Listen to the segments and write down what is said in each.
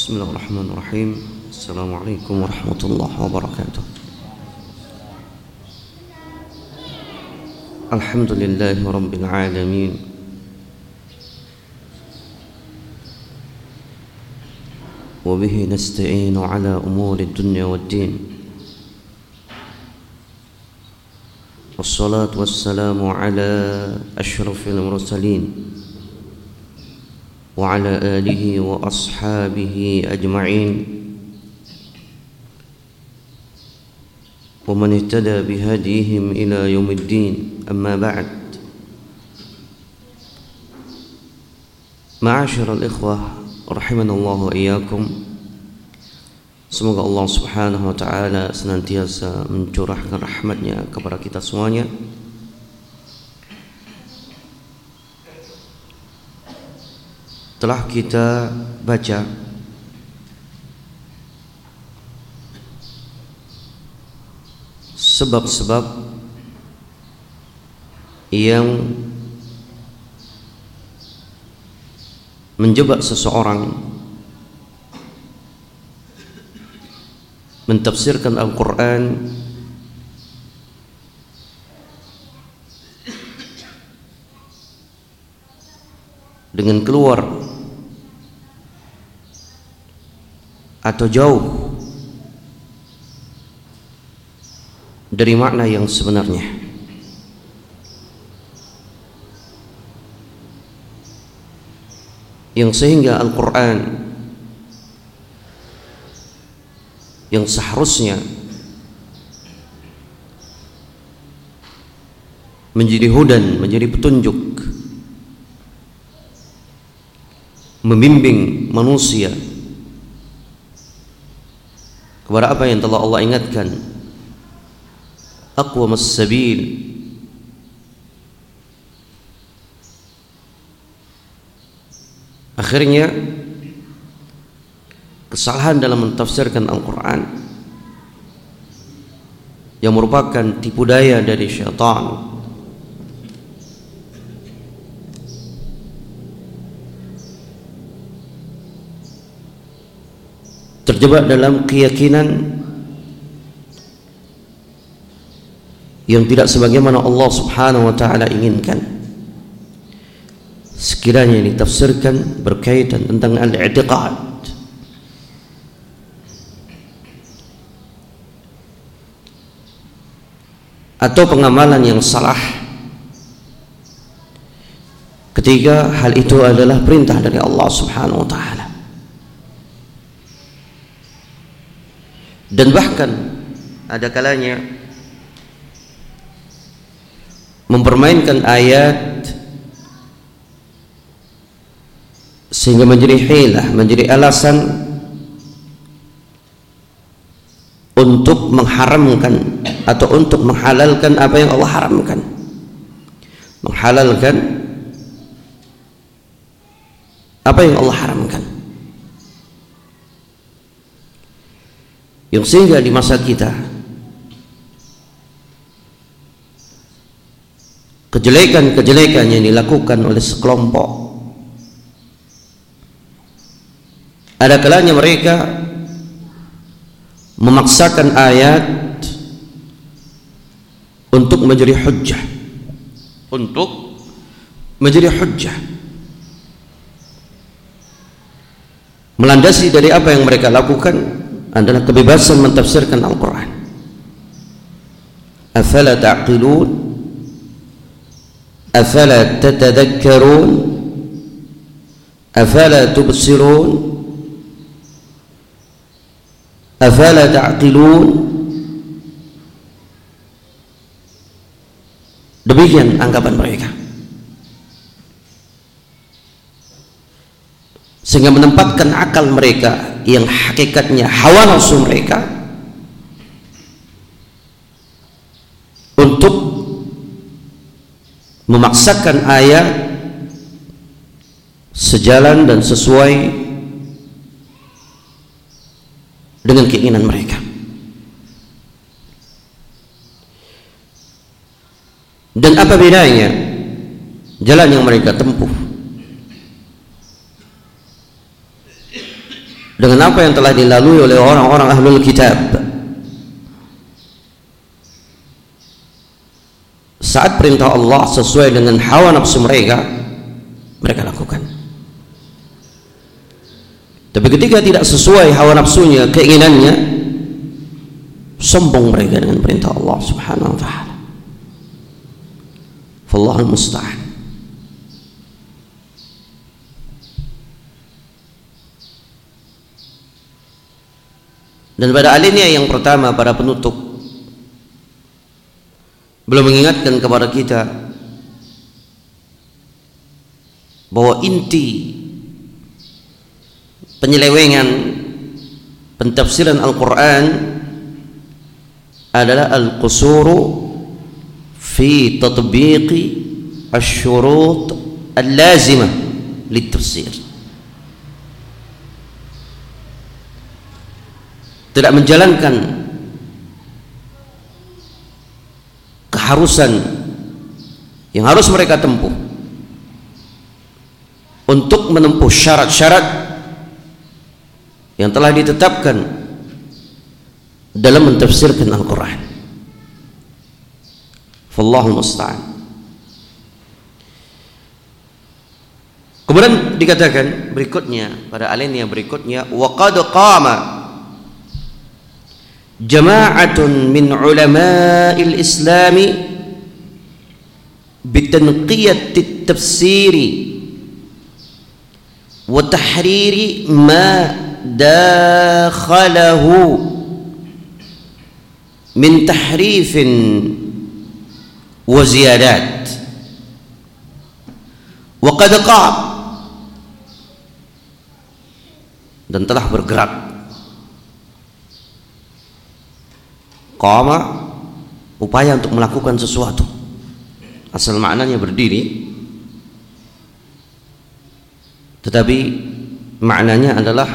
Bismillahirrahmanirrahim. Assalamualaikum warahmatullahi wabarakatuh. Alhamdulillahi rabbil alamin. Wa bihi nasta'inu ala umuri dunya waddin. Wassalatu wassalamu ala ashrafil mursalin wa ala alihi wa ashabihi ajma'in wa man ihtada bihadihim ila yaumiddin. Amma ba'd. Ma'asyiral ikhwah rahimanallahu wa iyyakum. Semoga Allah Subhanahu wa taala senantiasa mencurahkan rahmatnya kepada kita semuanya. Telah kita baca sebab-sebab yang menjebak seseorang mentafsirkan Al-Quran dengan keluar atau jauh dari makna yang sebenarnya. Yang sehingga Al-Quran yang seharusnya menjadi hudan, menjadi petunjuk, membimbing manusia kepada apa yang telah Allah ingatkan, aqwamus sabil, akhirnya kesalahan dalam mentafsirkan Al-Quran yang merupakan tipu daya dari syaitan terjebak dalam keyakinan yang tidak sebagaimana Allah Subhanahu wa taala inginkan. Sekiranya ditafsirkan berkaitan tentang al-i'tiqad, atau pengamalan yang salah, ketika hal itu adalah perintah dari Allah Subhanahu wa taala. Dan bahkan ada kalanya mempermainkan ayat sehingga menjadi hilah, menjadi alasan untuk mengharamkan atau untuk menghalalkan apa yang Allah haramkan, menghalalkan apa yang Allah haramkan. Yang sehingga di masa kita kejelekan-kejelekan yang dilakukan oleh sekelompok, ada kalanya mereka memaksakan ayat untuk menjadi hujjah, untuk menjadi hujjah, melandasi dari apa yang mereka lakukan adalah kebebasan mentafsirkan Al-Quran. Afala ta'qilun, afala tatadhakkarun, afala tubsirun, afala ta'qilun. Demikian anggapan mereka, sehingga menempatkan akal mereka yang hakikatnya hawa nafsu mereka untuk memaksakan ayat sejalan dan sesuai dengan keinginan mereka. Dan apa bedanya jalan yang mereka tempuh dengan apa yang telah dilalui oleh orang-orang ahlul kitab. Saat perintah Allah sesuai dengan hawa nafsu mereka, mereka lakukan. Tapi ketika tidak sesuai hawa nafsunya, keinginannya, sombong mereka dengan perintah Allah Subhanahu wa ta'ala. Wallahul musta'an. Dan pada alinea yang pertama, pada penutup, belum mengingatkan kepada kita bahwa inti penyelewengan pentafsiran Al-Quran adalah al-qusuru fi tatbiqi asy-syurut al-lazimah lit-tafsir. Tidak menjalankan keharusan yang harus mereka tempuh untuk menempuh syarat-syarat yang telah ditetapkan dalam mentafsirkan Al-Quran. Wallahul musta'an. Kemudian dikatakan berikutnya, pada alinea berikutnya, wa qad qama jama'atun min ulama'il islami bitanqiyati tafsiri wa tahriri ma dakhalahu min tahrifin wa ziyadat. Wa qad qam, dan telah bergerak. Qama, upaya untuk melakukan sesuatu, asal maknanya berdiri, tetapi maknanya adalah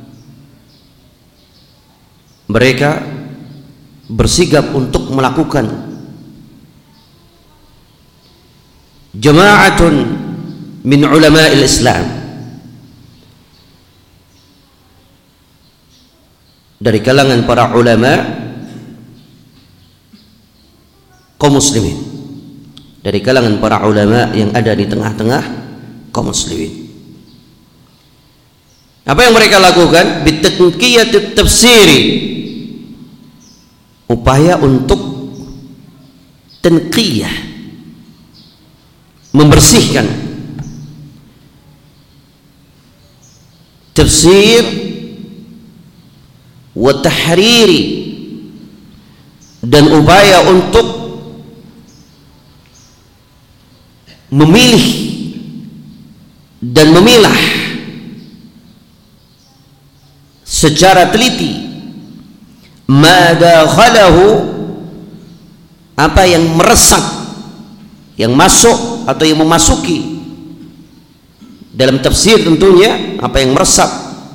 mereka bersigap untuk melakukan. Jama'atun min ulama'il Islam, dari kalangan para ulama kaum muslimin, dari kalangan para ulama yang ada di tengah-tengah kaum muslimin. Apa yang mereka lakukan? Bitanqiyat tafsiri, upaya untuk tanqiyah, membersihkan tafsir, wa tahriri, dan upaya untuk memilih dan memilah secara teliti ma dakhalahu, apa yang meresap, yang masuk atau yang memasuki dalam tafsir, tentunya apa yang meresap,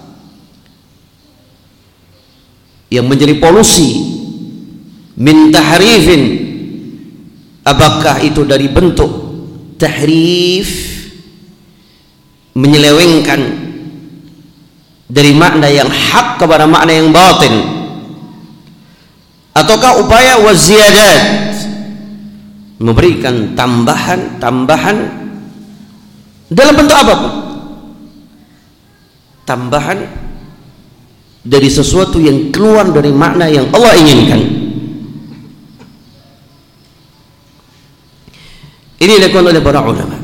yang menjadi polusi, min tahrifin, apakah itu dari bentuk tahrif, menyelewengkan dari makna yang hak kepada makna yang batin, ataukah upaya waziyadat, memberikan tambahan dalam bentuk apapun, tambahan dari sesuatu yang keluar dari makna yang Allah inginkan. Ini dilakukan oleh para ulama.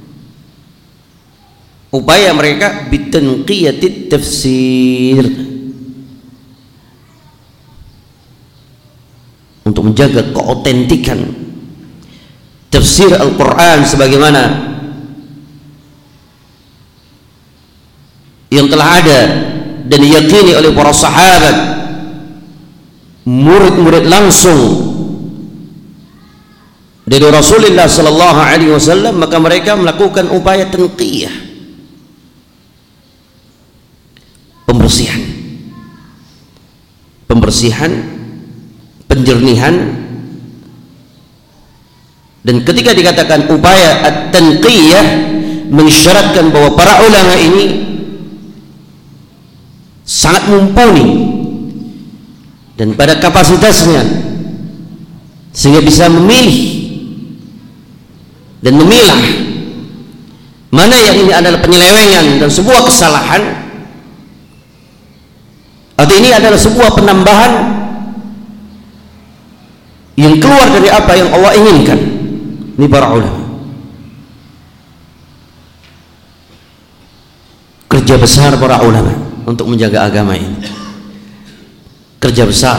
Upaya mereka bitanqiyati tafsir, untuk menjaga keautentikan tafsir Al-Quran sebagaimana yang telah ada dan diyakini oleh para sahabat, murid-murid langsung dari Rasulullah sallallahu alaihi wasallam. Maka mereka melakukan upaya tanqiyah, pembersihan, penjernihan. Dan ketika dikatakan upaya at-tanqiyah, mengisyaratkan bahwa para ulama ini sangat mumpuni dan pada kapasitasnya, sehingga bisa memilih dan memilah mana yang ini adalah penyelewengan dan sebuah kesalahan, atau ini adalah sebuah penambahan yang keluar dari apa yang Allah inginkan. Ini para ulama. Kerja besar para ulama untuk menjaga agama ini. Kerja besar.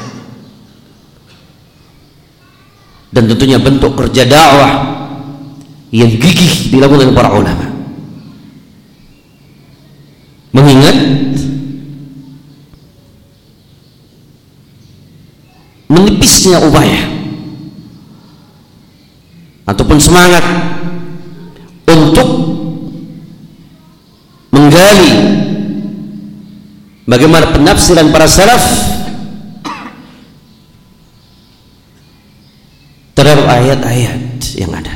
Dan tentunya bentuk kerja dakwah yang gigih dilakukan oleh para ulama. Mengingat menipisnya upaya ataupun semangat untuk menggali bagaimana penafsiran para salaf terhadap ayat-ayat yang ada.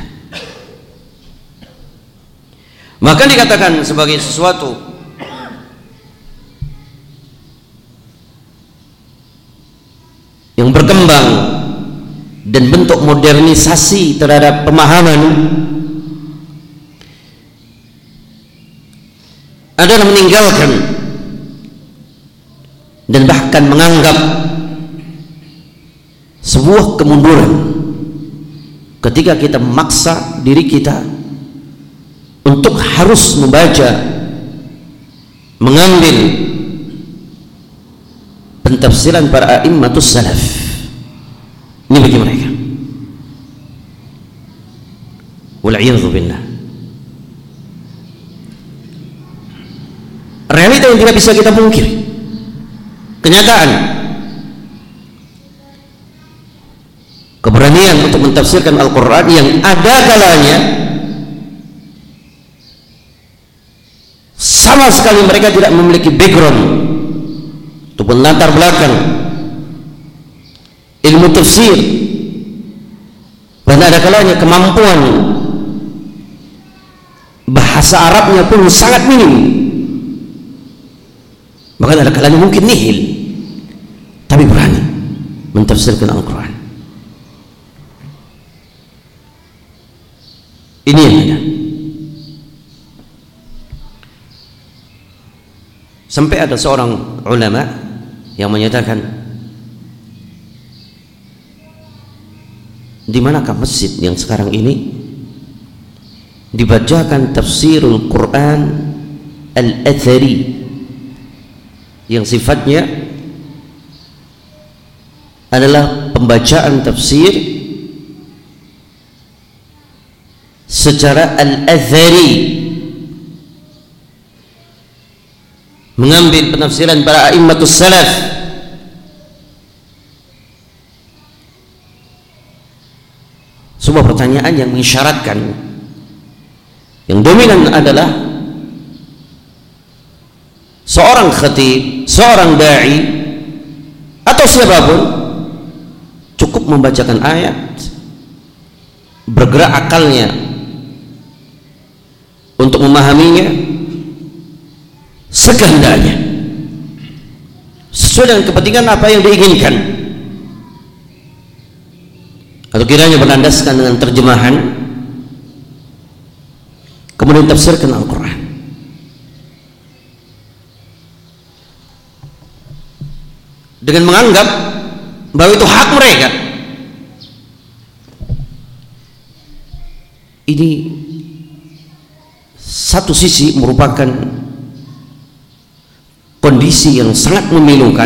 Maka dikatakan sebagai sesuatu yang berkembang dan bentuk modernisasi terhadap pemahaman adalah meninggalkan dan bahkan menganggap sebuah kemunduran ketika kita memaksa diri kita untuk harus membaca, mengambil pentafsiran para a'immatus salaf. Ini bagi mereka. Wal'iyadzu billah. Realita yang tidak bisa kita pungkiri. Kenyataan. Keberanian untuk mentafsirkan Al-Quran yang ada kalanya sama sekali mereka tidak memiliki background ataupun latar belakang ilmu tafsir, dan ada kalanya kemampuan bahasa Arabnya pun sangat minim, bahkan ada kalanya mungkin nihil, tapi berani mentafsirkan Al-Quran. Ini yang ada. Sampai ada seorang ulama yang menyatakan, di manakah masjid yang sekarang ini dibacakan tafsirul Quran al-athari yang sifatnya adalah pembacaan tafsir secara al-athari, mengambil penafsiran para a'immatus salaf. Sebuah pertanyaan yang mengisyaratkan yang dominan adalah seorang khatib, seorang da'i atau siapapun cukup membacakan ayat, bergerak akalnya untuk memahaminya sekehendaknya sesuai dengan kepentingan apa yang diinginkan, atau kiranya berlandaskan dengan terjemahan kemudian tafsirkan Al-Quran dengan menganggap bahwa itu hak mereka. Ini satu sisi merupakan kondisi yang sangat memilukan,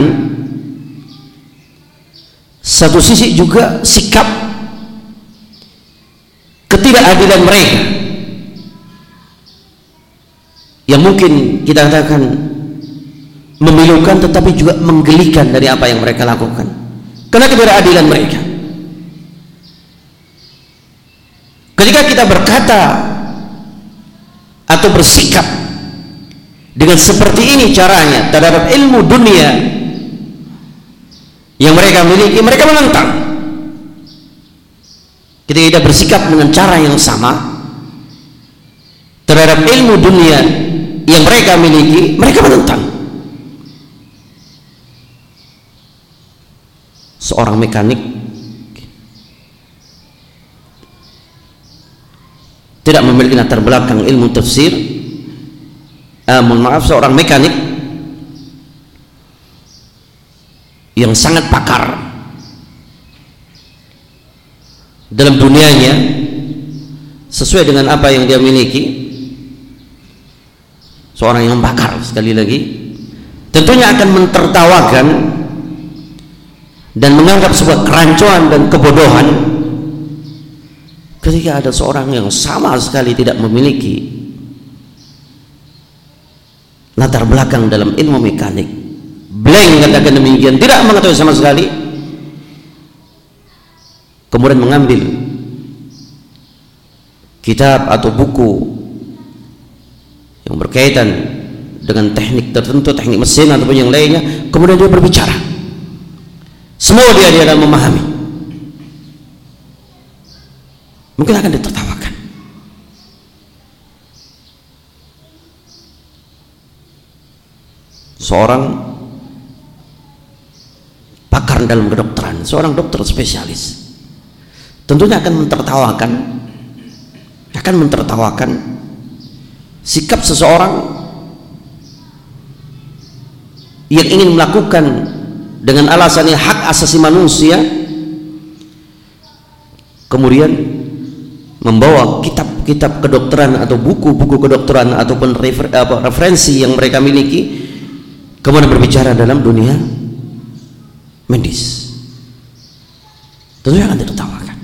satu sisi juga sikap ketidakadilan mereka yang mungkin kita katakan memilukan tetapi juga menggelikan dari apa yang mereka lakukan karena ketidakadilan mereka. Ketika kita berkata atau bersikap dengan seperti ini caranya terhadap ilmu dunia yang mereka miliki, mereka menentang. Kita tidak bersikap dengan cara yang sama terhadap ilmu dunia yang mereka miliki, mereka menentang. seorang mekanik tidak memiliki latar belakang ilmu tafsir, seorang mekanik yang sangat pakar dalam dunianya sesuai dengan apa yang dia miliki, seorang yang pakar sekali lagi, tentunya akan mentertawakan dan menganggap sebuah kerancuan dan kebodohan ketika ada seorang yang sama sekali tidak memiliki latar belakang dalam ilmu mekanik, blank, katakan demikian, tidak mengetahui sama sekali, kemudian mengambil kitab atau buku yang berkaitan dengan teknik tertentu, teknik mesin ataupun yang lainnya, kemudian dia berbicara, semua dia akan memahami, mungkin akan ditertawakan. Seorang pakar dalam kedokteran, seorang dokter spesialis, tentunya akan mentertawakan sikap seseorang yang ingin melakukan dengan alasannya hak asasi manusia, kemudian membawa kitab-kitab kedokteran atau buku-buku kedokteran ataupun referensi yang mereka miliki, kemudian berbicara dalam dunia medis, tentunya akan ditertawakan.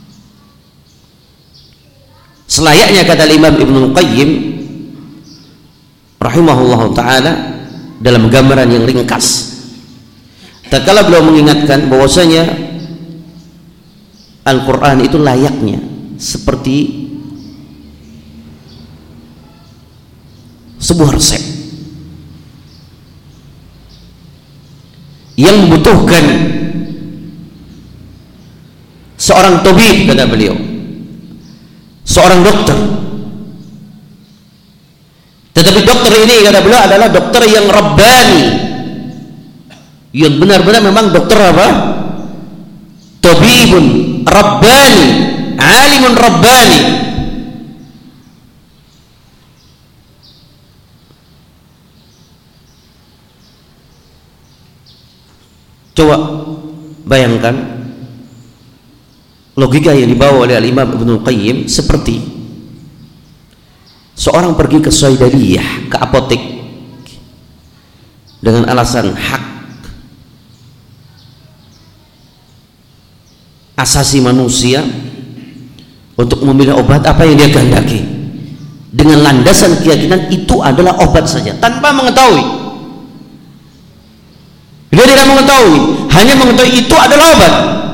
Selayaknya kata Imam Ibnu Qayyim rahimahullah ta'ala dalam gambaran yang ringkas, tatkala beliau mengingatkan bahwasanya Al-Quran itu layaknya seperti sebuah resep yang membutuhkan seorang tabib, kata beliau, seorang dokter. Tetapi dokter ini, kata beliau, adalah dokter yang rabbani, yang benar-benar memang dokter apa? Tabibun rabbani, alimun rabbani. Coba bayangkan logika yang dibawa oleh Al-Imam Ibnu Qayyim, seperti seorang pergi ke Saidaliyah, ke apotek, dengan alasan hak asasi manusia untuk memilih obat apa yang dia kehendaki, dengan landasan keyakinan itu adalah obat saja, tanpa mengetahui. Dia tidak mengetahui, hanya mengetahui itu adalah obat.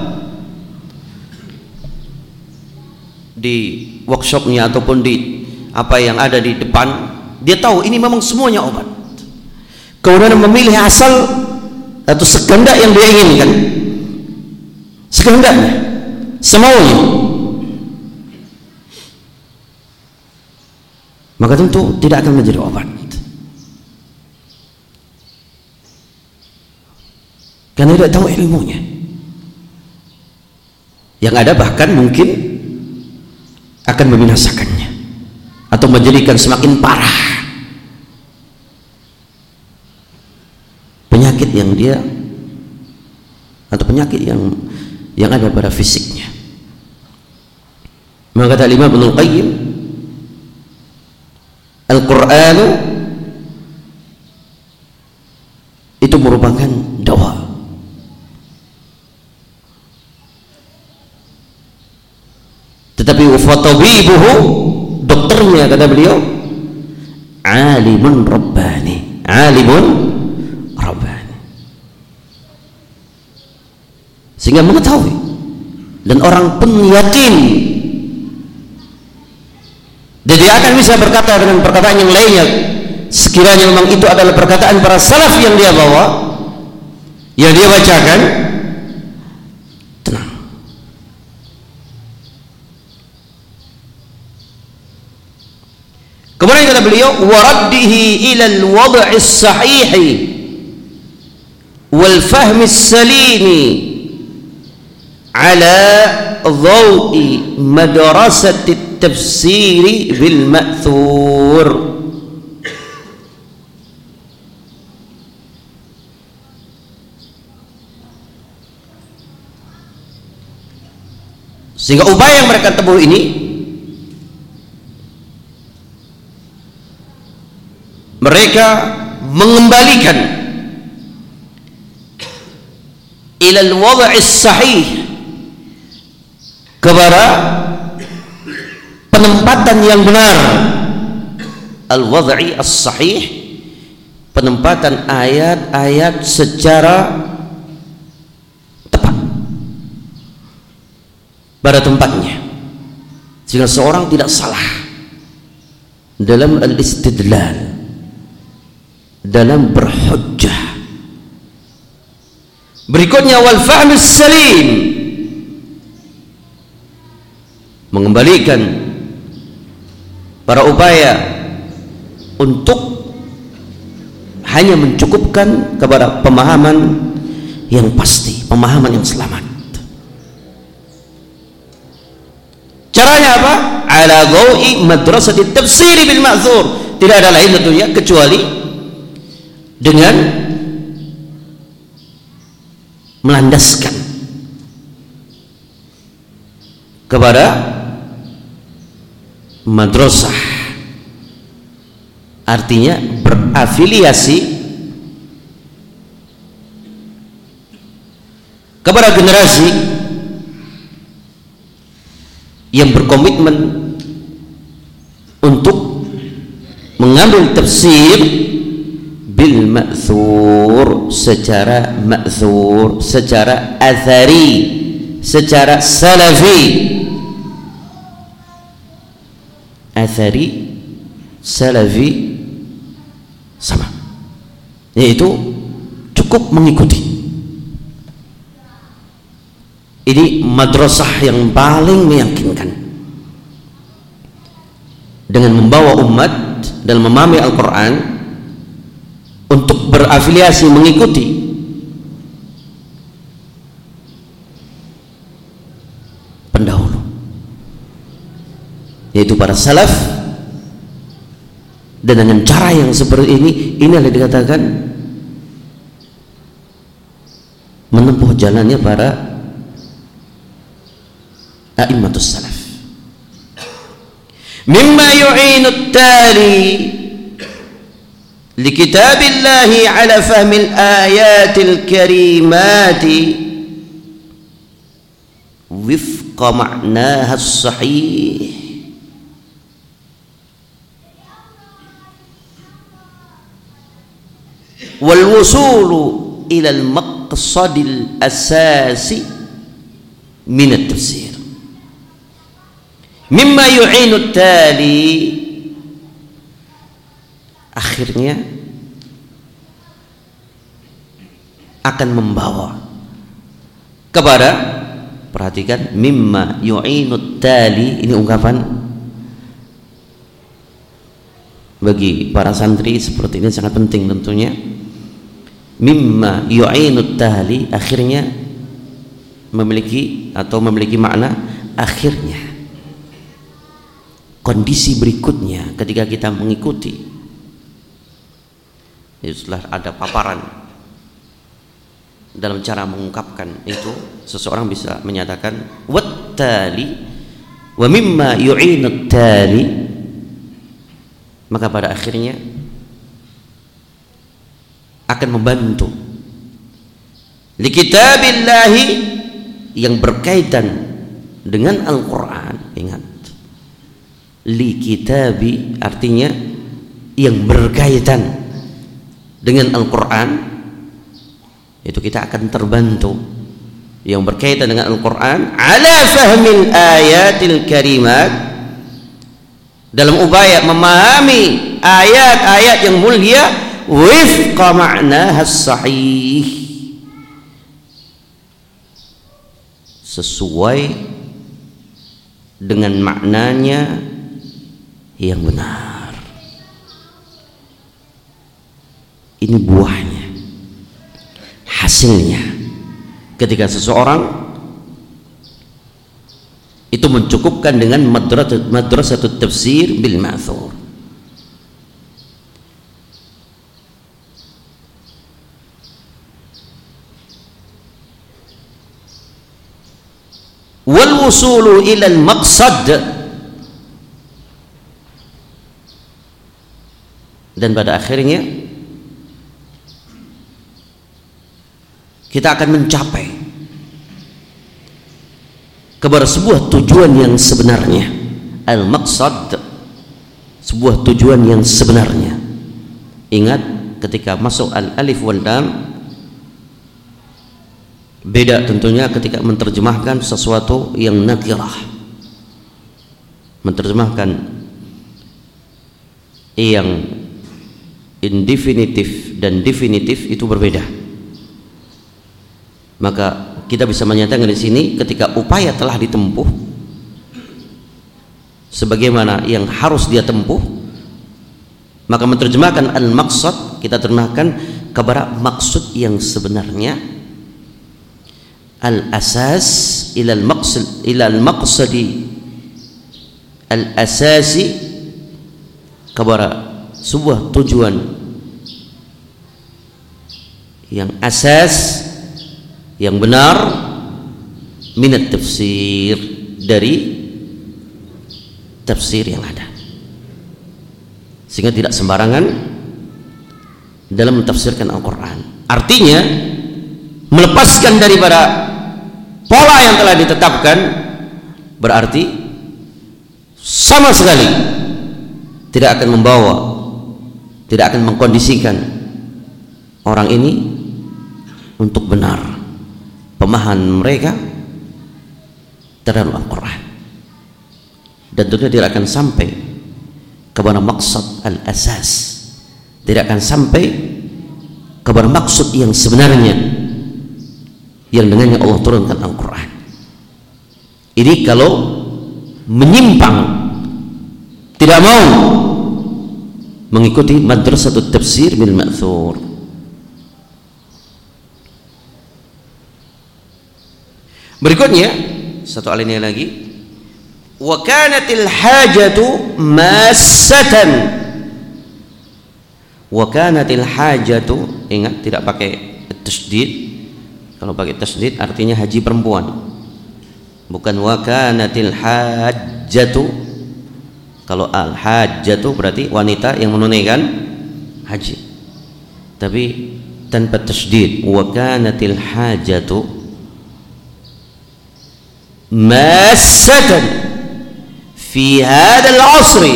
Di workshopnya ataupun di apa yang ada di depan, dia tahu ini memang semuanya obat. Kemudian memilih asal atau sekehendak yang dia inginkan, sekehendaknya, semaunya, maka tentu tidak akan menjadi obat, karena tidak tahu ilmunya. Yang ada bahkan mungkin akan membinasakannya atau menjadikan semakin parah penyakit yang dia atau penyakit yang ada pada fisiknya. Maka kata Imam Ibnu Qayyim, Al-Quran itu merupakan dawa, tetapi fatabibuhu, dokternya, kata beliau, alimun rabbani, alimun rabbani, sehingga mengetahui dan orang pun yakin, dan dia akan bisa berkata dengan perkataan yang lainnya, sekiranya memang itu adalah perkataan para salaf yang dia bawa, yang dia bacakan, tenang. Kemudian kata beliau, waraddihi ila al-wad'i as-sahihi wal fahmi as-salimi ala dhawi madrasati tafsiri bil ma'thur. Sehingga upaya yang mereka tempuh ini mereka mengembalikan ilal wad'is sahih, kepada penempatan yang benar, al wad'i as-sahih, penempatan ayat-ayat secara tepat pada tempatnya, sehingga seorang tidak salah dalam al-istidlal, dalam berhujjah. Berikutnya wal fahm salim, mengembalikan para upaya untuk hanya mencukupkan kepada pemahaman yang pasti, pemahaman yang selamat. Caranya apa? Ala dhawi madrasati tafsir bil ma'thur. Tidak ada lain tentunya kecuali dengan melandaskan kepada madrasah, artinya berafiliasi kepada generasi yang berkomitmen untuk mengambil tafsir bil ma'thur, secara ma'thur, secara athari, secara salafi. Athari, salafi sama, yaitu cukup mengikuti. Ini madrasah yang paling meyakinkan dengan membawa umat dalam memahami Al-Quran untuk berafiliasi mengikuti pendahulu, yaitu para salaf. Dan dengan cara yang seperti ini, inilah dikatakan menempuh jalannya para a'immatus salaf. Mimma yu'inu at-tali li kitabillahi ala fahmi al-ayatil karimati wifqa ma'naha as-sahih wal wusulu ila al-maqsadil asasi min at-tafsir. Mimma yu'inu tali, akhirnya akan membawa kepada, perhatikan, mimma yu'inu tali, ini ungkapan bagi para santri seperti ini sangat penting tentunya. Mimma yu'inu tali, akhirnya memiliki atau memiliki makna akhirnya, kondisi berikutnya ketika kita mengikuti. Setelah ada paparan dalam cara mengungkapkan itu, seseorang bisa menyatakan wattali wa mimma yu'inu tali, maka pada akhirnya akan membantu li kitabillahi, yang berkaitan dengan Al-Quran. Ingat, li kitabi artinya yang berkaitan dengan Al-Quran, itu kita akan terbantu yang berkaitan dengan Al-Quran ala fahmil ayatil karimat, dalam upaya memahami ayat-ayat yang mulia wifqa ma'naha as-sahih, sesuai dengan maknanya yang benar. Ini buahnya, hasilnya ketika seseorang Itu mencukupkan dengan madrasatut tafsir bil ma'thur. Wal wusulu ila al maqsad, dan pada akhirnya kita akan mencapai kepada sebuah tujuan yang sebenarnya. Al maqsad, sebuah tujuan yang sebenarnya. Ingat ketika masuk al alif wal lam, beda tentunya ketika menerjemahkan sesuatu yang nakirah. Menerjemahkan yang indefinitif dan definitif itu berbeda. Maka kita bisa menyatakan di sini ketika upaya telah ditempuh sebagaimana yang harus dia tempuh, maka menerjemahkan al-maqsad kita terjemahkan kepada maksud yang sebenarnya. Al-asas ila al-maqsad, ila al-maqsadi al-asasi, kepada sebuah tujuan yang asas, yang benar, minat tafsir, dari tafsir yang ada, sehingga tidak sembarangan dalam mentafsirkan Al-Quran. Artinya melepaskan daripada pola yang telah ditetapkan berarti sama sekali tidak akan membawa, tidak akan mengkondisikan orang ini untuk benar pemahaman mereka terhadap Al-Quran, dan tentunya tidak akan sampai kepada maksud al-asas, tidak akan sampai kepada maksud yang sebenarnya yang dengannya Allah turunkan Al-Quran. Ini kalau menyimpang, tidak mau mengikuti madrasatut tafsir bil ma'thur. Berikutnya satu alinea lagi, wa kanatil hajatu massatan. Wa kanatil hajatu, ingat tidak pakai tasydid. Kalau pakai tasydid artinya haji perempuan, bukan wa kanatil hajjatu. Kalau al hajjatu berarti wanita yang menunaikan haji, tapi tanpa tasydid. Wa kanatil hajatu massatan fi hadzal 'asri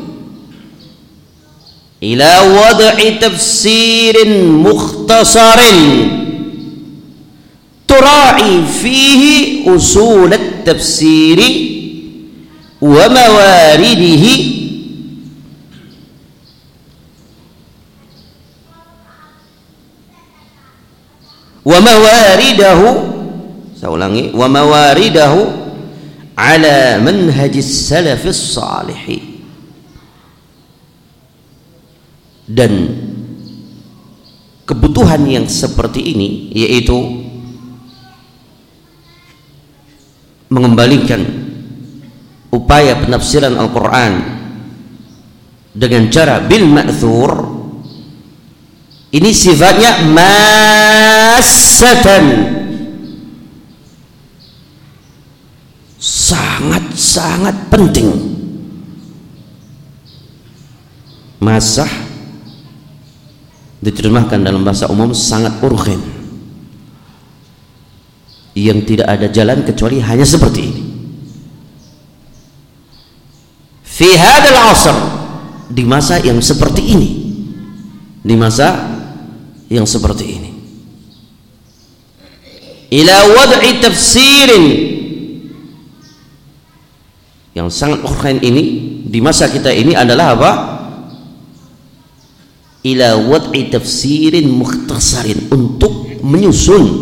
ila wad'i tafsirin mukhtasarin tura'i fihi usul at-tafsiri wa mawaridihi wa mawaridahu, saya ulangi, wa mawaridahu ala manhajis salafis salihin. Dan kebutuhan yang seperti ini yaitu mengembalikan upaya penafsiran Al-Quran dengan cara bil ma'thur, ini sifatnya massatan, sangat-sangat penting. Masah diterjemahkan dalam bahasa umum sangat urgen, yang tidak ada jalan kecuali hanya seperti ini. Fi hadzal 'asr, di masa yang seperti ini, di masa yang seperti ini. Ila wad'i tafsirin, yang sangat urgen ini di masa kita ini adalah apa? Ila wad'i tafsirin mukhtasarin, untuk menyusun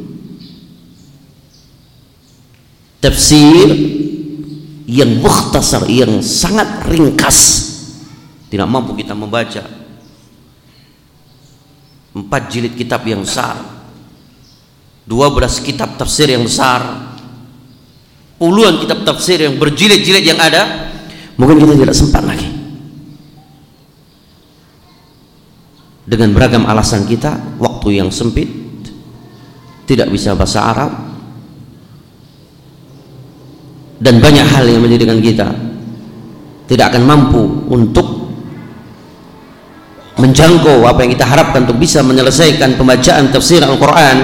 tafsir yang mukhtasar, yang sangat ringkas. Tidak mampu kita membaca 4 jilid kitab yang besar, 12 kitab tafsir yang besar, puluhan kitab tafsir yang berjilid-jilid yang ada, mungkin kita tidak sempat lagi. Dengan beragam alasan kita, waktu yang sempit, tidak bisa bahasa Arab, dan banyak hal yang menjadikan kita tidak akan mampu untuk menjangkau apa yang kita harapkan untuk bisa menyelesaikan pembacaan tafsir Al-Quran.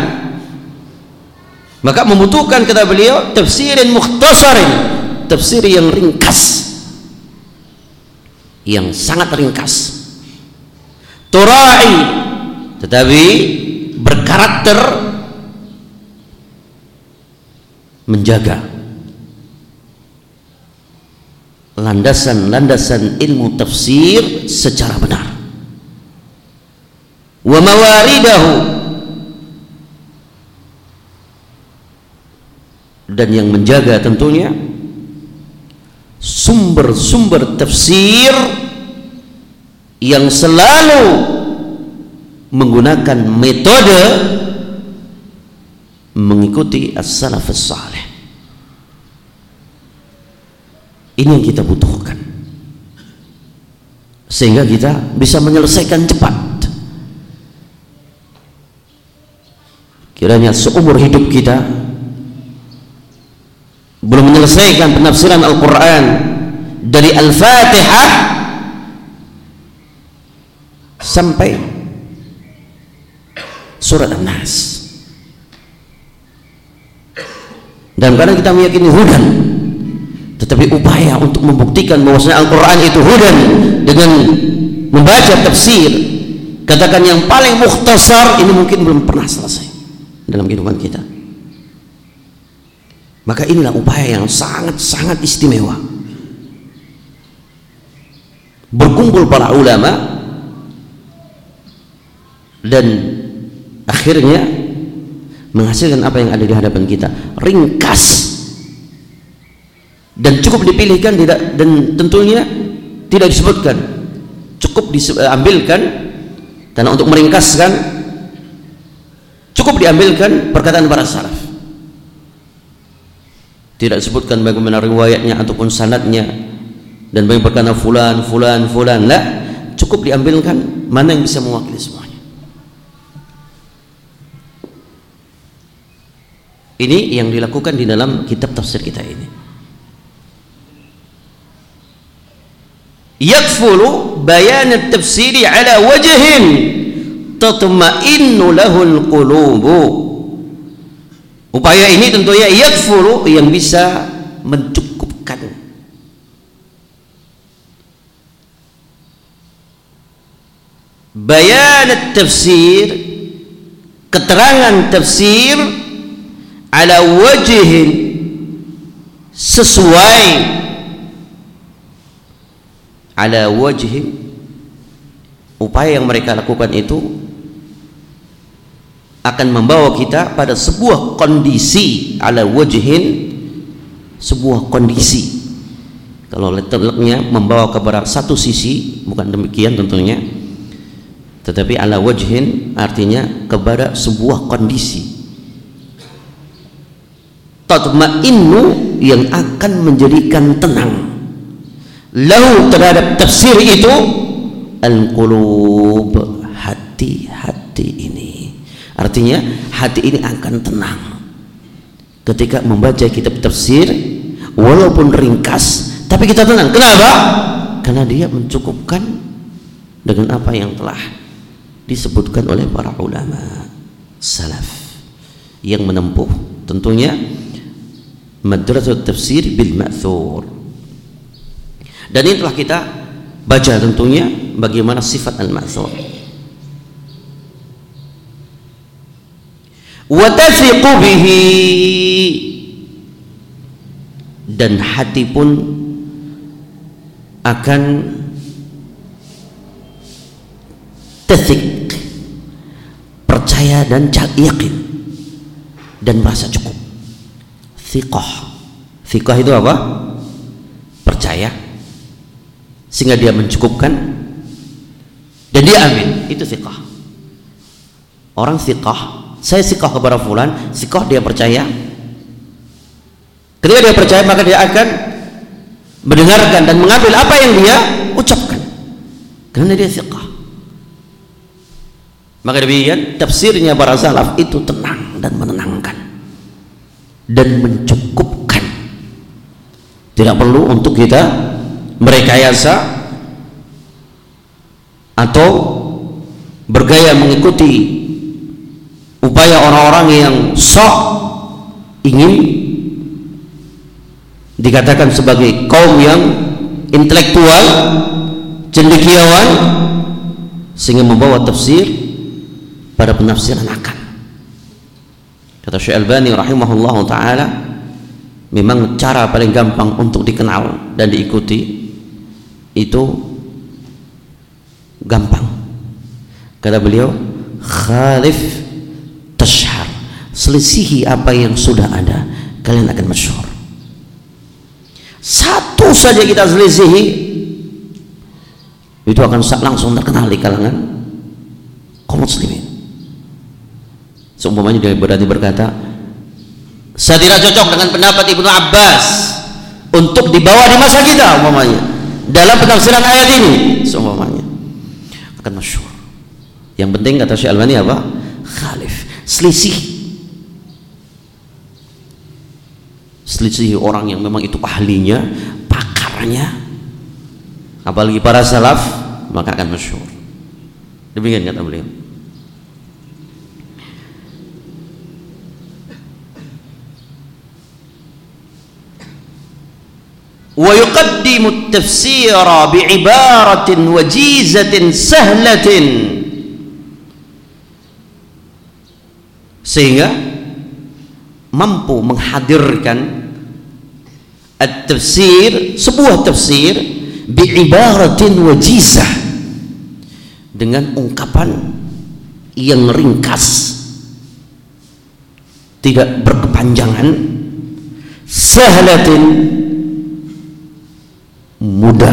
Maka membutuhkan, kata beliau, tafsirin mukhtasarin, tafsir yang ringkas, yang sangat ringkas, turai, tetapi berkarakter menjaga landasan-landasan ilmu tafsir secara benar, wa mawaridahu, dan yang menjaga tentunya sumber-sumber tafsir yang selalu menggunakan metode mengikuti as-salafus salih. Ini yang kita butuhkan sehingga kita bisa menyelesaikan cepat. Kiranya seumur hidup kita belum menyelesaikan penafsiran Al-Quran dari Al-Fatihah sampai surat An-Nas. Dan karena kita meyakini hudan, tetapi upaya untuk membuktikan bahwasanya Al-Quran itu hudan dengan membaca tafsir, katakan yang paling mukhtasar, ini mungkin belum pernah selesai dalam kehidupan kita. Maka inilah upaya yang sangat-sangat istimewa. Berkumpul para ulama dan akhirnya menghasilkan apa yang ada di hadapan kita, ringkas dan cukup dipilihkan, tidak, dan tentunya tidak disebutkan, cukup diambilkan, karena untuk meringkaskan cukup diambilkan perkataan para salaf, tidak disebutkan bagaimana riwayatnya ataupun sanadnya dan bagaimana berkata fulan, lah, cukup diambilkan mana yang bisa mewakili semuanya. Ini yang dilakukan di dalam kitab tafsir kita ini. Yakfulu bayan at-tafsiri ala wajhin tatma'innu lahul qulubu. Upaya ini tentunya yakfulu, yang bisa mencukupkan bayan at-tafsir, keterangan tafsir ala wajhin, sesuai, ala wajhin, upaya yang mereka lakukan itu akan membawa kita pada sebuah kondisi, ala wajhin, sebuah kondisi. Kalau letaknya membawa kepada satu sisi, bukan demikian tentunya, tetapi ala wajhin artinya kepada sebuah kondisi, tatma'innu, yang akan menjadikan tenang, lahu, terhadap tafsir itu, al-qulub, hati-hati ini. Artinya hati ini akan tenang ketika membaca kitab tafsir, walaupun ringkas, tapi kita tenang. Kenapa? Karena dia mencukupkan dengan apa yang telah disebutkan oleh para ulama salaf yang menempuh tentunya madrasah tafsir bil ma'thur. Dan ini telah kita baca tentunya bagaimana sifat al-ma'thur. Wa tafiqu bihi, dan hati pun akan tafiq, percaya dan yakin dan merasa cukup. Thiqah itu apa? Percaya sehingga dia mencukupkan dan dia amin, itu thiqah. Orang thiqah, saya thiqah kepada fulan, thiqah dia percaya, Ketika dia percaya, maka dia akan mendengarkan dan mengambil apa yang dia ucapkan, karena dia thiqah. Maka demikian tafsirnya para salaf itu tenang dan menenangkan dan mencukupkan. Tidak perlu untuk kita merekayasa atau bergaya mengikuti upaya orang-orang yang sok ingin dikatakan sebagai kaum yang intelektual, cendekiawan, sehingga membawa tafsir pada penafsiran akal. Kata Syekh Albani rahimahullah ta'ala, memang cara paling gampang untuk dikenal dan diikuti itu gampang. Kata beliau, khalif tashhar, selisihi apa yang sudah ada, kalian akan masyhur. Satu saja kita selisihi, itu akan langsung terkenal di kalangan kaum muslimin. Seumpamanya dia berarti berkata, saya tidak cocok dengan pendapat Ibnu Abbas untuk dibawa di masa kita, umpamanya dalam penafsiran ayat ini, seumpamanya akan masyhur. Yang penting kata Syekh Albani apa? Khalif, selisih orang yang memang itu ahlinya, pakarnya, apalagi para salaf, maka akan masyhur. Demikian kata beliau. Wa yuqaddimu at-tafsira bi'ibaratin wajizatin sahlatin, sehingga mampu menghadirkan at-tafsir, sebuah tafsir, bi'ibaratin wajizah, dengan ungkapan yang ringkas, tidak berkepanjangan, sahlatin, mudah,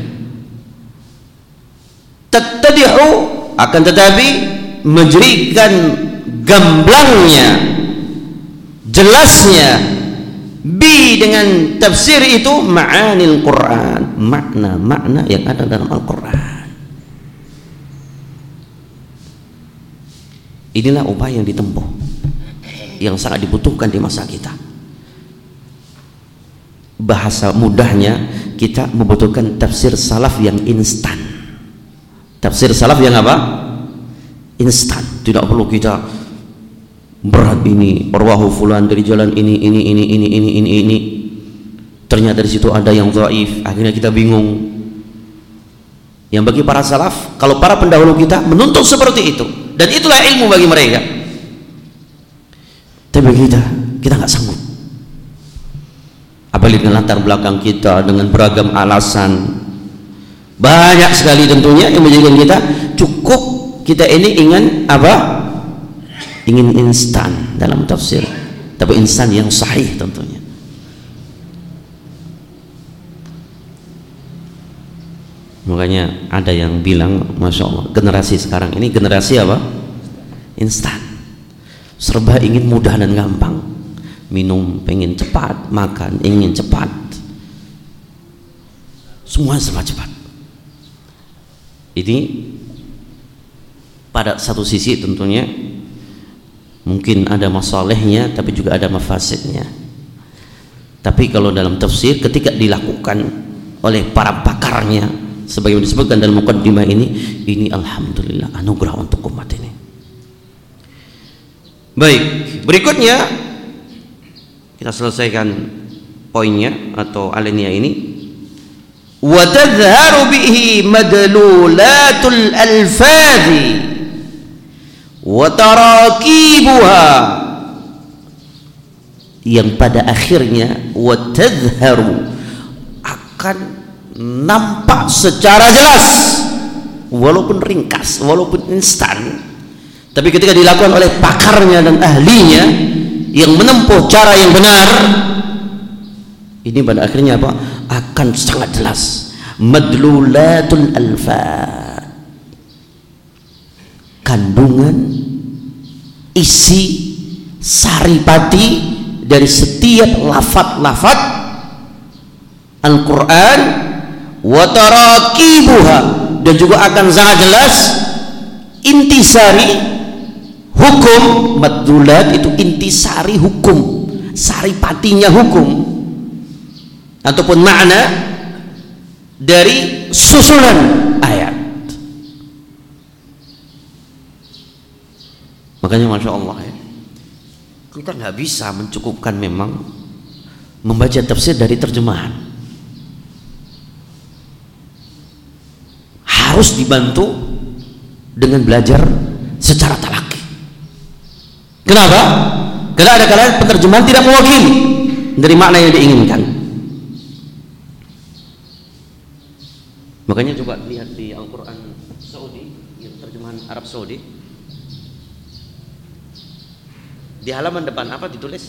tattadi'u, akan tetapi menjadikan gamblangnya, jelasnya, bi, dengan tafsir itu ma'anil Quran, makna-makna yang ada dalam Al-Quran. Inilah upaya yang ditempuh, yang sangat dibutuhkan di masa kita. Bahasa mudahnya, kita membutuhkan tafsir salaf yang instan. Tafsir salaf yang apa? Instan. Tidak perlu kita berat, ini rawahu fulan dari jalan ini. Ternyata di situ ada yang dhaif, akhirnya kita bingung. Yang bagi para salaf, kalau para pendahulu kita menuntut seperti itu, dan itulah ilmu bagi mereka. Tapi kita nggak sanggup. Apalagi dengan latar belakang kita dengan beragam alasan, banyak sekali tentunya yang menjadikan kita cukup, kita ini ingin apa? Ingin instan dalam tafsir, tapi instan yang sahih tentunya. Makanya ada yang bilang, Masya Allah, generasi sekarang ini generasi apa? Instan, serba ingin mudah dan gampang. Minum pengen cepat, makan ingin cepat, semua serba cepat. Ini pada satu sisi tentunya mungkin ada masalahnya, tapi juga ada mafasidnya. Tapi kalau dalam tafsir, ketika dilakukan oleh para pakarnya, sebagaimana disebutkan dalam muqaddimah ini alhamdulillah anugerah untuk umat ini. Baik, berikutnya kita selesaikan poinnya atau alinea ini. Wa tadhharu bihi madlulatul alfadhi wa tarakibuha, yang pada akhirnya wa tadhharu, akan nampak secara jelas, walaupun ringkas, walaupun instan, tapi ketika dilakukan oleh pakarnya dan ahlinya yang menempuh cara yang benar, ini pada akhirnya apa? Akan sangat jelas. Madlulatul alfad, kandungan, isi, saripati dari setiap lafaz-lafaz Al-Quran, wa tarakibuha, dan juga akan sangat jelas intisari hukum. Madzulat itu intisari hukum, saripatinya hukum ataupun makna dari susunan ayat. Makanya Masya Allah ya, kita nggak bisa mencukupkan memang membaca tafsir dari terjemahan, harus dibantu dengan belajar secara talaki. Kenapa? Karena ada kalanya penerjemahan tidak mewakili dari makna yang diinginkan. Makanya coba lihat di Al-Quran Saudi, terjemahan Arab Saudi, di halaman depan apa ditulis?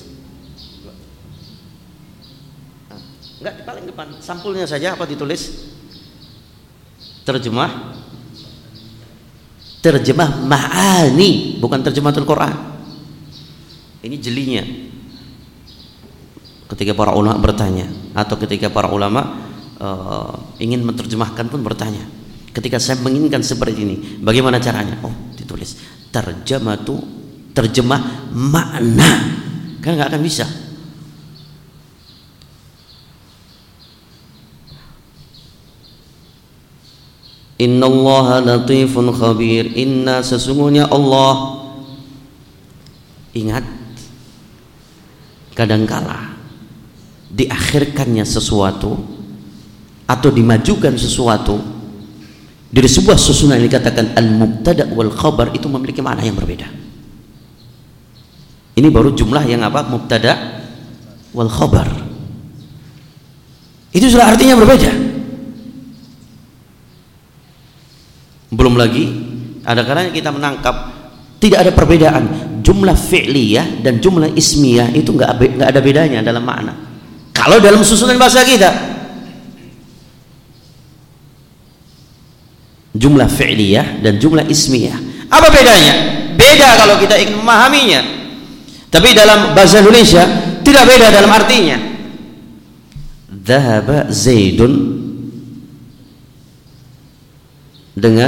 Enggak, di paling depan sampulnya saja apa ditulis? Terjemah ma'ani, bukan terjemahatul Quran. Ini jelinya. Ketika para ulama bertanya, atau ketika para ulama ingin menerjemahkan pun bertanya, ketika saya menginginkan seperti ini, bagaimana caranya? Oh, ditulis terjemah makna, kan nggak akan bisa. Innallaha latifun khabir. Inna, sesungguhnya Allah, ingat, kadangkala diakhirkannya sesuatu atau dimajukan sesuatu dari sebuah susunan yang dikatakan al-mubtada wal khabar, itu memiliki makna yang berbeda. Ini baru jumlah yang apa? Mubtada wal khabar. Itu sudah artinya berbeda. Belum lagi ada kalanya kita menangkap tidak ada perbedaan jumlah fi'liyah dan jumlah ismiyah, itu nggak ada bedanya dalam makna. Kalau dalam susunan bahasa kita, jumlah fi'liyah dan jumlah ismiyah, apa bedanya? Beda kalau kita ingin memahaminya. Tapi dalam bahasa Indonesia tidak beda dalam artinya. Dhahaba Zaidun dengan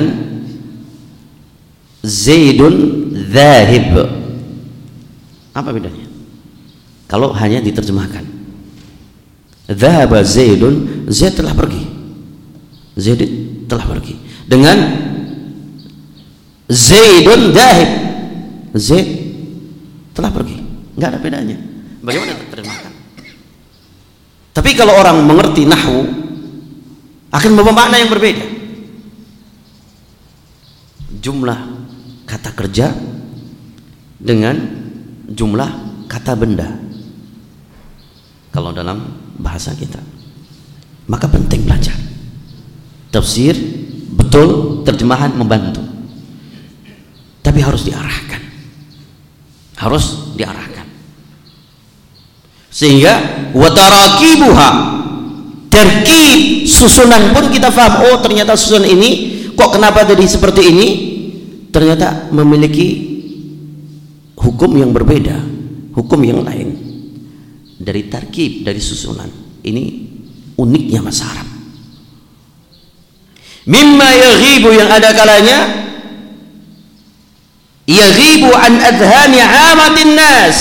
Zaidun dhahib, apa bedanya? Kalau hanya diterjemahkan dhahaba Zaidun, Zaid telah pergi, Zaid telah pergi, dengan Zaidun dhahib, Zaid telah pergi, nggak ada bedanya. Bagaimana diterjemahkan? Tapi kalau orang mengerti nahwu akan membawa makna yang berbeda. Jumlah kata kerja dengan jumlah kata benda kalau dalam bahasa kita. Maka penting belajar tafsir, betul, terjemahan membantu, tapi harus diarahkan sehingga watarakibuha, terkib, susunan pun kita paham. Oh, ternyata susunan ini kok kenapa jadi seperti ini, ternyata memiliki hukum yang berbeda, hukum yang lain dari tarkib, dari susunan. Ini uniknya bahasa Arab. Mimma yaghibu, yang ada kalanya yaghibu an adhani amatin nas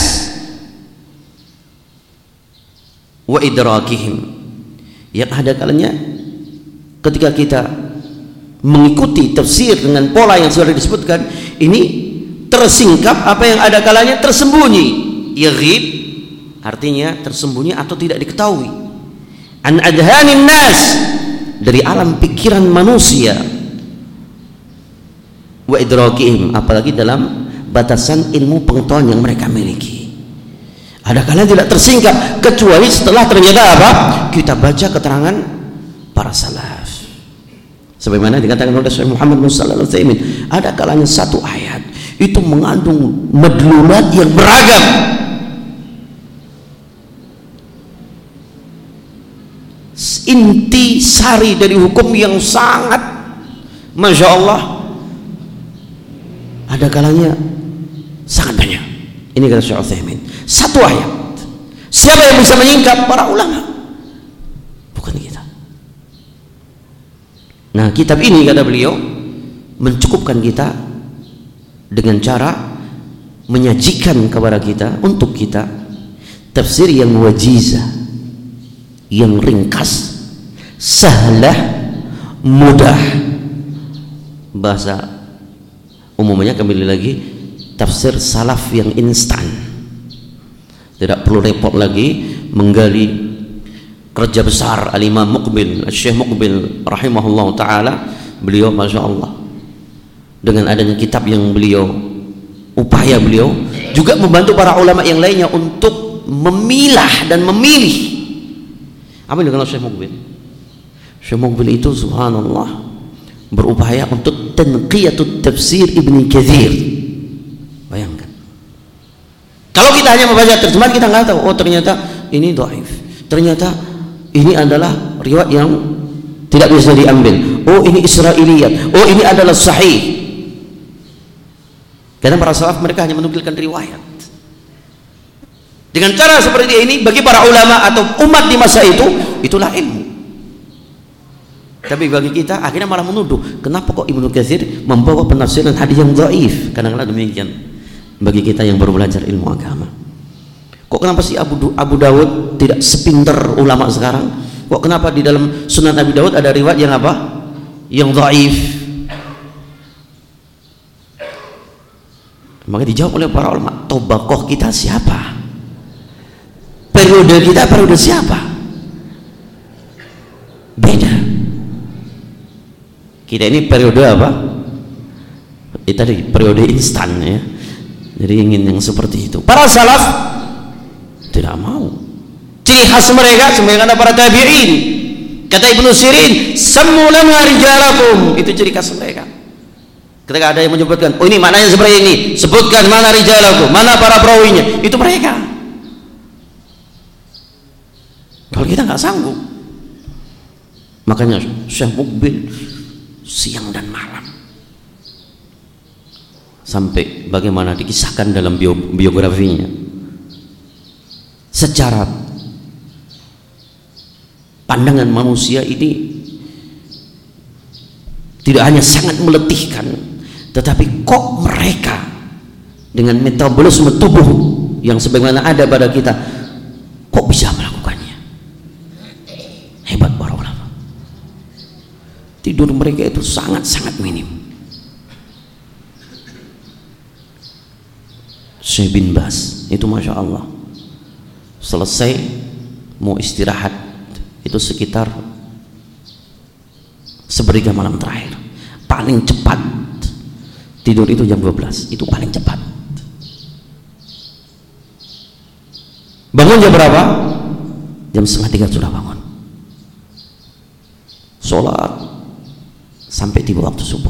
wa idrakihim, yang ada kalanya ketika kita mengikuti tafsir dengan pola yang sudah disebutkan ini, tersingkap apa yang ada kalanya tersembunyi. Yaghib artinya tersembunyi atau tidak diketahui. An adhanin nas, dari alam pikiran manusia. Wa idrakihim, apalagi dalam batasan ilmu pengetahuan yang mereka miliki. Ada kalanya tidak tersingkap kecuali setelah ternyata apa? Kita baca keterangan para salaf. Sebagaimana dikatakan oleh Syekh Muhammad bin Shalih Al-Utsaimin, ada kalanya satu ayat itu mengandung madlulat yang beragam. Inti sari dari hukum yang sangat Masya Allah, ada kalanya sangat banyak. Ini kata Syekh Utsaimin, satu ayat Siapa yang bisa menyingkap? Para ulama, bukan kita. Nah, kitab ini kata beliau mencukupkan kita dengan cara menyajikan kepada kita, untuk kita, tafsir yang wajizah, yang ringkas, sahlah, mudah. Bahasa umumnya kembali lagi, tafsir salaf yang instan. Tidak perlu repot lagi menggali kerja besar Al-Imam Muqbil, Syekh Muqbil rahimahullah ta'ala. Beliau Masya Allah, dengan adanya kitab yang beliau, upaya beliau juga membantu para ulama yang lainnya untuk memilah dan memilih. Apa yang dikenal Syekh Muqbil? Syekh Muqbil itu subhanallah berupaya untuk tanqiyatut tafsir Ibnu Katsir. Bayangkan, kalau kita hanya membaca terjemahan, kita nggak tahu, oh ternyata ini dhaif, ternyata ini adalah riwayat yang tidak bisa diambil, oh ini Israiliyat, oh ini adalah sahih. Karena para salaf mereka hanya menukilkan riwayat. Dengan cara seperti ini, bagi para ulama atau umat di masa itu, itulah ilmu. Tapi bagi kita akhirnya malah menuduh, kenapa kok Ibnu Katsir membawa penafsiran hadis yang dhaif? Kadang-kadang demikian bagi kita yang baru belajar ilmu agama. Kok kenapa sih Abu Dawud tidak sepinter ulama sekarang? Kok kenapa di dalam Sunan Abi Dawud ada riwayat yang apa? Yang dhaif? Maka dijawab oleh para ulama, tobakoh kita siapa? Periode kita periode siapa? Beda. Kita ini periode apa? Tadi periode instan ya. Jadi ingin yang seperti itu. Para salaf tidak mau. Ciri khas mereka sebagaimana para tabi'in. Kata Ibnu Sirin, "Sammu lana rijalakum." Itu ciri khas mereka. Ketika ada yang menyebutkan, oh ini maknanya seperti ini, sebutkan mana rijalakum, mana para perawinya. Itu mereka. Kalau kita nggak sanggup. Makanya Syekh Muqbil siang dan malam, sampai bagaimana dikisahkan dalam biografinya, secara pandangan manusia ini tidak hanya sangat meletihkan, tetapi kok mereka dengan metabolisme tubuh yang sebagaimana ada pada kita, kok bisa melakukannya? Hebat para ulama. Tidur mereka itu sangat-sangat minim. Syekh bin Baz itu Masya Allah, selesai mau istirahat itu sekitar sepertiga malam terakhir. Paling cepat tidur itu jam 12, itu paling cepat. Bangun jam berapa? Jam 2:30 sudah bangun, sholat sampai tiba waktu subuh.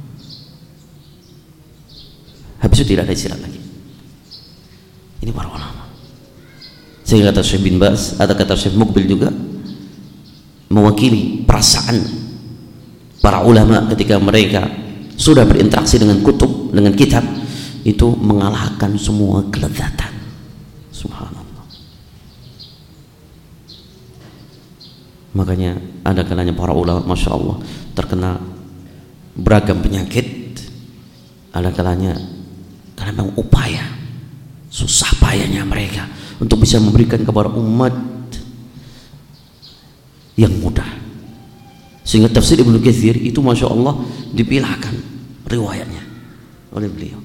Habis itu tidak ada istirahat lagi. Ini para ulama. Sehingga kata Syekh bin Baz, ada kata Syekh Muqbil juga, mewakili perasaan para ulama ketika mereka sudah berinteraksi dengan kutub, dengan kitab, itu mengalahkan semua kelezatan. Subhanallah. Makanya ada kalanya para ulama Masya Allah terkena beragam penyakit. Ada kalanya karena upaya susah payahnya mereka untuk bisa memberikan kepada umat yang mudah, sehingga tafsir Ibnu Katsir itu Masya Allah dipilahkan riwayatnya oleh beliau.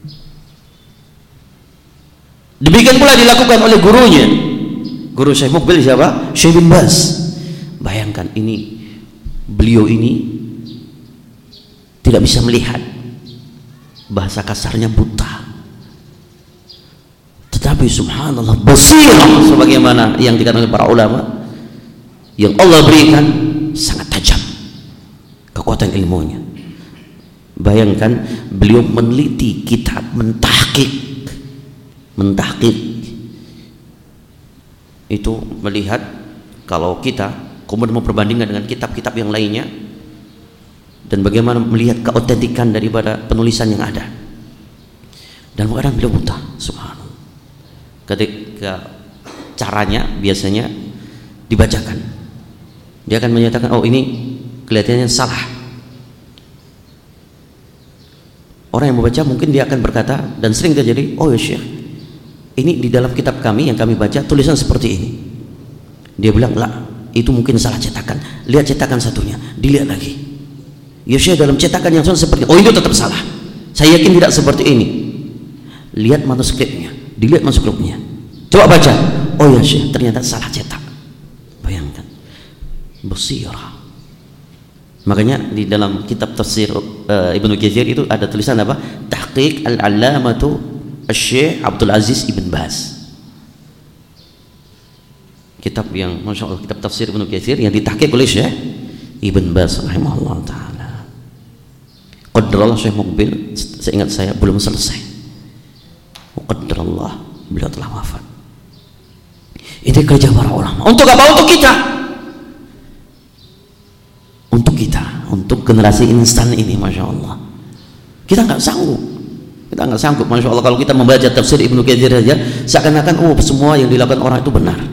Demikian pula dilakukan oleh gurunya, guru Syekh Muqbil siapa? Syekh bin Baz. Bayangkan ini, beliau ini tidak bisa melihat, bahasa kasarnya buta, tetapi subhanallah basirah sebagaimana yang dikatakan oleh para ulama, yang Allah berikan sangat tajam kekuatan ilmunya. Bayangkan beliau meneliti kitab, mentahqiq itu, melihat kalau kita kemudian memperbandingkan dengan kitab-kitab yang lainnya, dan bagaimana melihat keautentikan daripada penulisan yang ada. Dan kadang beliau buta, subhanallah. Ketika caranya biasanya dibacakan. Dia akan menyatakan, oh ini kelihatannya salah. Orang yang membaca mungkin dia akan berkata, dan sering terjadi, oh ya Syekh, ini di dalam kitab kami yang kami baca tulisan seperti ini. Dia bilang, lah itu mungkin salah cetakan, lihat cetakan satunya, dilihat lagi. Ya Syekh, dalam cetakan yang seperti, oh itu tetap salah, saya yakin tidak seperti ini. Lihat manuskripnya, dilihat manuskripnya, coba baca, oh ya Syekh, ternyata salah cetak. Bayangkan, basirah. Makanya di dalam kitab tafsir Ibnu Katsir itu ada tulisan apa? Tahqiq al-Allamatu Asy-Syaikh Abdul Aziz Ibn Baz. Kitab yang Masya Allah, kitab tafsir Ibnu Katsir yang ditahqiq oleh Syekh Ibn Baz rahimahullah ta'ala. Qadarullah Syekh Muqbil, seingat saya belum selesai. Qadarullah, beliau telah wafat. Itu kerja para ulama. Untuk apa? Untuk kita. Untuk kita, untuk generasi instan ini, Masya Allah. Kita nggak sanggup. Kita nggak sanggup, Masya Allah, kalau kita membaca tafsir Ibnu Katsir saja seakan-akan oh semua yang dilakukan orang itu benar.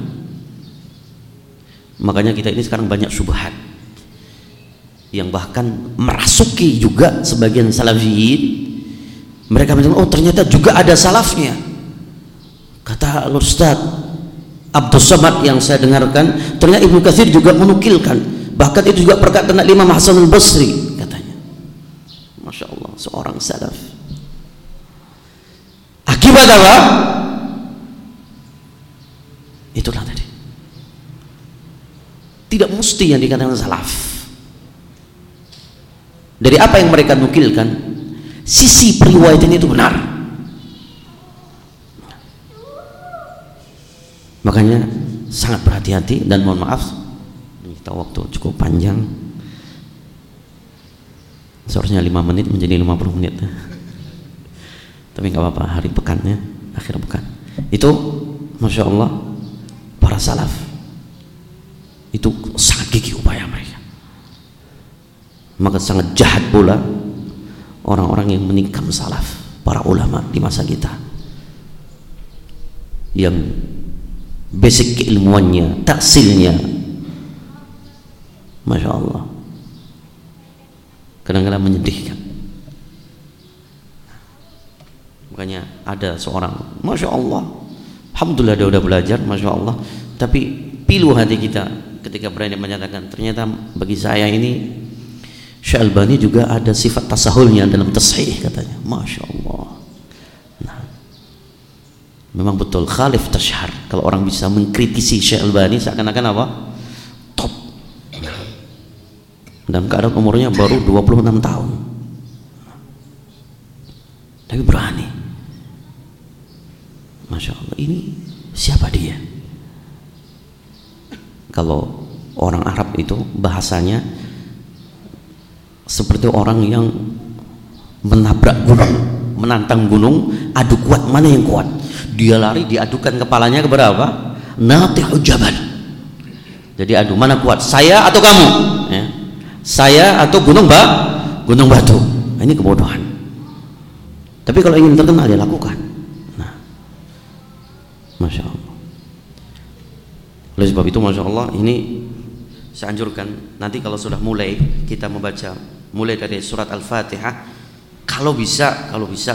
Makanya kita ini sekarang banyak syubhat yang bahkan merasuki juga sebagian salafiyin. Mereka bilang, oh ternyata juga ada salafnya. Kata Ustaz Abdul Samad yang saya dengarkan, ternyata Ibnu Katsir juga menukilkan, bahkan itu juga perkataan Imam Hasan al-Basri katanya. Masya Allah, seorang salaf. Akibat apa? Itulah tadi. Tidak mesti yang dikatakan salaf. Dari apa yang mereka nukilkan, sisi periwayatan itu benar. Makanya sangat berhati-hati, dan mohon maaf kita waktu cukup panjang, seharusnya 5 menit menjadi 50 menit, tapi nggak apa-apa, hari pekannya, akhir pekan itu Masya Allah, para salaf itu sangat gigih upaya mereka. Maka sangat jahat pula orang-orang yang menikam salaf, para ulama di masa kita, yang basic keilmuannya, taksilnya, Masya Allah, kadang-kadang menyedihkan. Makanya ada seorang, Masya Allah, Alhamdulillah dia udah belajar, Masya Allah, tapi pilu hati kita ketika berani menyatakan, ternyata bagi saya ini Syekh Albani juga ada sifat tasahulnya dalam tashih katanya. Masya Allah. Nah, memang betul khalif tashhar, kalau orang bisa mengkritisi Syekh Albani seakan-akan apa? Top. Dalam keadaan umurnya baru 26 tahun, tapi berani. Masya Allah, ini siapa dia? Kalau orang Arab itu bahasanya seperti orang yang menabrak gunung, menantang gunung, adu kuat mana yang kuat. Dia lari, diadukan kepalanya kepada apa? Natihul jabal. Jadi adu mana kuat, saya atau kamu? Ya. Saya atau gunung batu. Nah, ini kebodohan. Tapi kalau ingin terkenal dia lakukan. Nah, Masya Allah. Oleh sebab itu Masya Allah, ini saya anjurkan nanti kalau sudah mulai kita membaca, mulai dari surat Al-Fatihah, kalau bisa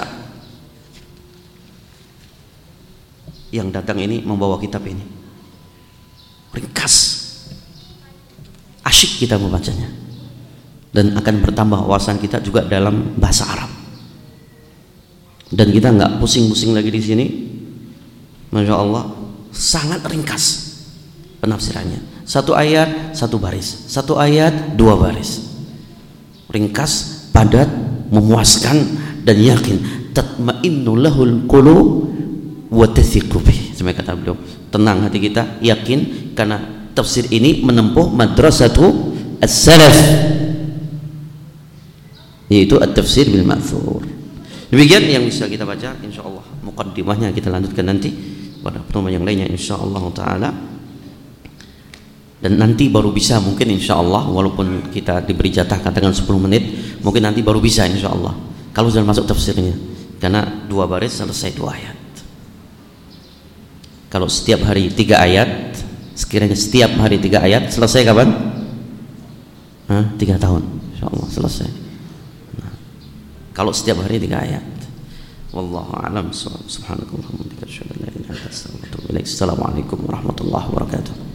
yang datang ini membawa kitab ini ringkas, asyik kita membacanya, dan akan bertambah wawasan kita juga dalam bahasa Arab, dan kita nggak pusing-pusing lagi di sini. Masya Allah, sangat ringkas penafsirannya, satu ayat satu baris, satu ayat dua baris, ringkas, padat, memuaskan, dan yakin. Tatma'innu lahul qulub wa tathiqu bih. Sampai kata beliau, tenang hati kita, yakin, karena tafsir ini menempuh madrasatu as-salaf, yaitu at-tafsir bil ma'thur. Demikian yang bisa kita baca, insyaallah. Muqaddimahnya kita lanjutkan nanti pada pertemuan yang lainnya insyaallah taala. Dan nanti baru bisa mungkin insyaallah, walaupun kita diberi jatah katakan 10 menit, mungkin nanti baru bisa insyaallah kalau sudah masuk tafsirnya, karena 2 baris selesai 2 ayat. Kalau setiap hari 3 ayat, sekiranya setiap hari 3 ayat, selesai kapan? 3 tahun, insyaallah selesai. Nah, kalau setiap hari 3 ayat. Wallahu a'lam. Subhanakallahumma wa bihamdika asyhadu an la ilaha illa anta astaghfiruka wa atubu ilaik. Assalamualaikum warahmatullahi wabarakatuh.